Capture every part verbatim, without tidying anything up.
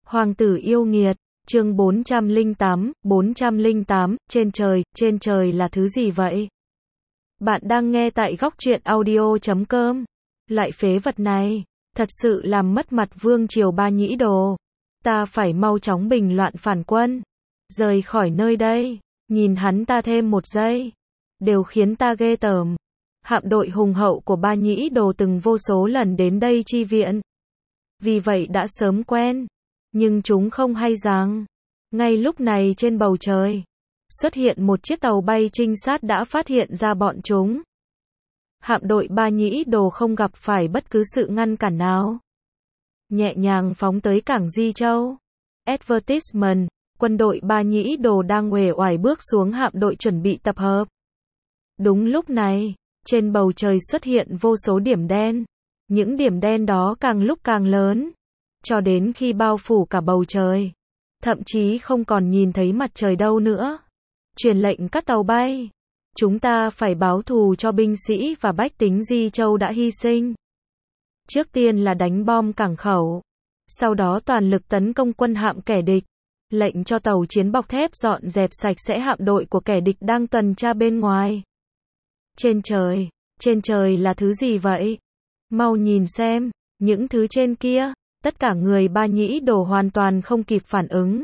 Hoàng tử yêu nghiệt, chương bốn trăm lẻ tám, bốn trăm lẻ tám, trên trời, trên trời là thứ gì vậy? Bạn đang nghe tại góc truyện audio chấm com. Loại phế vật này, thật sự làm mất mặt vương triều Ba Nhĩ Đồ. Ta phải mau chóng bình loạn phản quân, rời khỏi nơi đây, nhìn hắn ta thêm một giây, đều khiến ta ghê tởm. Hạm đội hùng hậu của Ba Nhĩ Đồ từng vô số lần đến đây chi viện, vì vậy đã sớm quen. Nhưng chúng không hay rằng, ngay lúc này trên bầu trời, xuất hiện một chiếc tàu bay trinh sát đã phát hiện ra bọn chúng. Hạm đội Ba Nhĩ Đồ không gặp phải bất cứ sự ngăn cản nào, nhẹ nhàng phóng tới cảng Di Châu. Advertisement, quân đội Ba Nhĩ Đồ đang uể oải bước xuống hạm đội chuẩn bị tập hợp. Đúng lúc này, trên bầu trời xuất hiện vô số điểm đen. Những điểm đen đó càng lúc càng lớn, cho đến khi bao phủ cả bầu trời, thậm chí không còn nhìn thấy mặt trời đâu nữa. Truyền lệnh các tàu bay, chúng ta phải báo thù cho binh sĩ và bách tính Di Châu đã hy sinh. Trước tiên là đánh bom cảng khẩu, sau đó toàn lực tấn công quân hạm kẻ địch, lệnh cho tàu chiến bọc thép dọn dẹp sạch sẽ hạm đội của kẻ địch đang tuần tra bên ngoài. Trên trời, trên trời là thứ gì vậy? Mau nhìn xem, những thứ trên kia. Tất cả người Ba Nhĩ Đồ hoàn toàn không kịp phản ứng.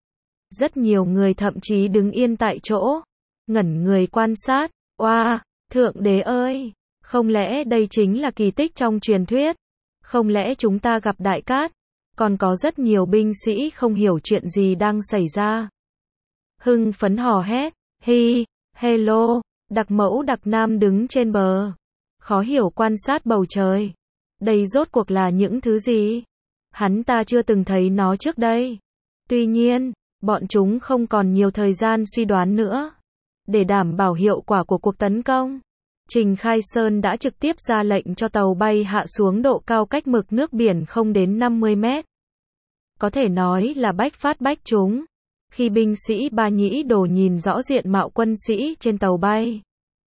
Rất nhiều người thậm chí đứng yên tại chỗ, ngẩn người quan sát. Oa, Thượng Đế ơi, không lẽ đây chính là kỳ tích trong truyền thuyết? Không lẽ chúng ta gặp đại cát? Còn có rất nhiều binh sĩ không hiểu chuyện gì đang xảy ra, hưng phấn hò hét. Hi, hello, Đặc Mẫu Đặc Nam đứng trên bờ, khó hiểu quan sát bầu trời. Đây rốt cuộc là những thứ gì? Hắn ta chưa từng thấy nó trước đây. Tuy nhiên, bọn chúng không còn nhiều thời gian suy đoán nữa. Để đảm bảo hiệu quả của cuộc tấn công, Trình Khai Sơn đã trực tiếp ra lệnh cho tàu bay hạ xuống độ cao cách mực nước biển không đến năm mươi mét. Có thể nói là bách phát bách trúng. Khi binh sĩ Ba Nhĩ Đồ nhìn rõ diện mạo quân sĩ trên tàu bay,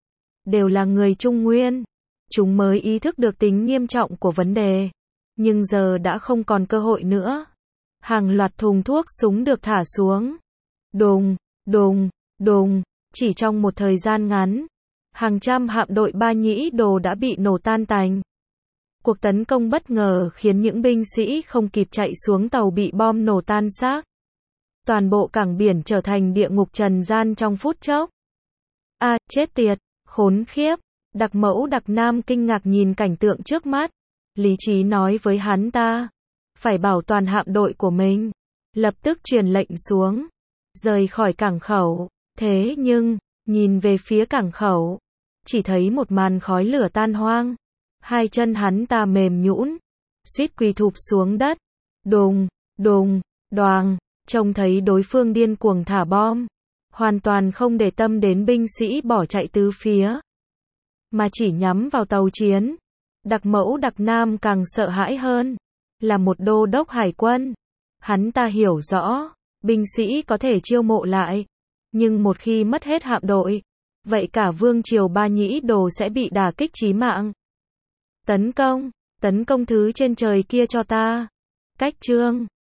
đều là người Trung Nguyên, chúng mới ý thức được tính nghiêm trọng của vấn đề. Nhưng giờ đã không còn cơ hội nữa. Hàng loạt thùng thuốc súng được thả xuống. Đùng, đùng, đùng, chỉ trong một thời gian ngắn, hàng trăm hạm đội Ba Nhĩ Đồ đã bị nổ tan tành. Cuộc tấn công bất ngờ khiến những binh sĩ không kịp chạy xuống tàu bị bom nổ tan xác. Toàn bộ cảng biển trở thành địa ngục trần gian trong phút chốc. A, à, chết tiệt, khốn khiếp. Đặc Mẫu Đặc Nam kinh ngạc nhìn cảnh tượng trước mắt. Lý trí nói với hắn ta, phải bảo toàn hạm đội của mình, lập tức truyền lệnh xuống, rời khỏi cảng khẩu. Thế nhưng, nhìn về phía cảng khẩu, chỉ thấy một màn khói lửa tan hoang. Hai chân hắn ta mềm nhũn, suýt quỳ thụp xuống đất. Đùng, đùng, đoàng, trông thấy đối phương điên cuồng thả bom, hoàn toàn không để tâm đến binh sĩ bỏ chạy tứ phía, mà chỉ nhắm vào tàu chiến. Đặc Mẫu Đặc Nam càng sợ hãi hơn. Là một đô đốc hải quân, hắn ta hiểu rõ, binh sĩ có thể chiêu mộ lại, nhưng một khi mất hết hạm đội, vậy cả vương triều Ba Nhĩ Đồ sẽ bị đả kích chí mạng. Tấn công, tấn công thứ trên trời kia cho ta. Cách chương